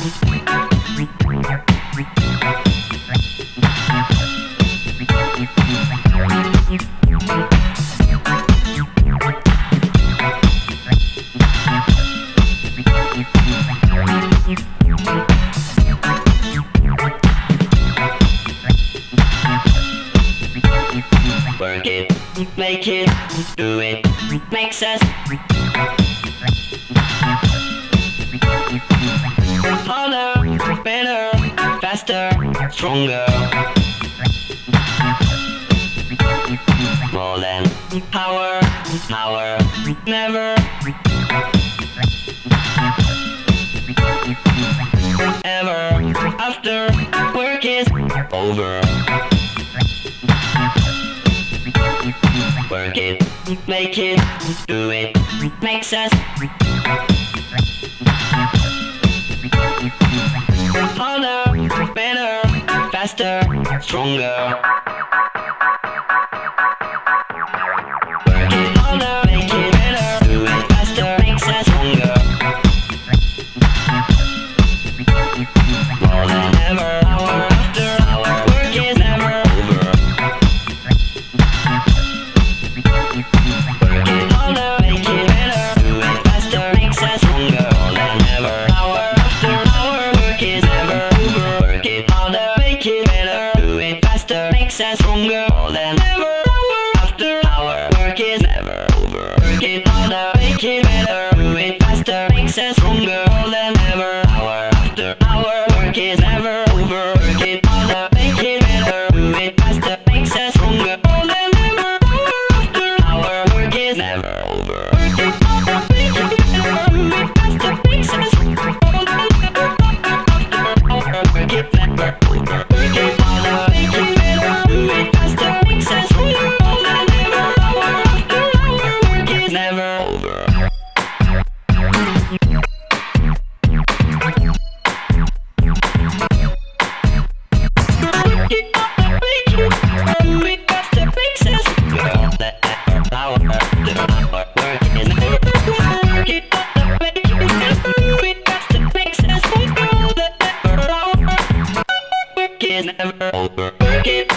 Work it, make it, do it, makes us harder, better, faster, stronger. More than power, power, never. Ever after work is over. Work it, make it, do it, makes us harder, better, faster, stronger. Work it harder, make it better, do it faster, makes us stronger. More than ever, hour after hour, work is never over. Work it harder, make it better, do it faster, makes us stronger. More than ever, hour after hour, work is never over. Work it harder, make it better, do it faster, makes us stronger. More than ever, hour after hour, work is never over. Work it harder, make it better, do it faster, makes us stronger. More than ever, hour after hour, work is never over. Work it harder, make it better, do it faster, makes us stronger. More than ever, hour after hour, work is never over. Work it harder, make it better, do it faster, makes us stronger. More than ever, hour after hour, work is never over. Work it harder, make it better, do it faster, makes us stronger. More than ever, hour after hour, work is never over. Never over. Work it.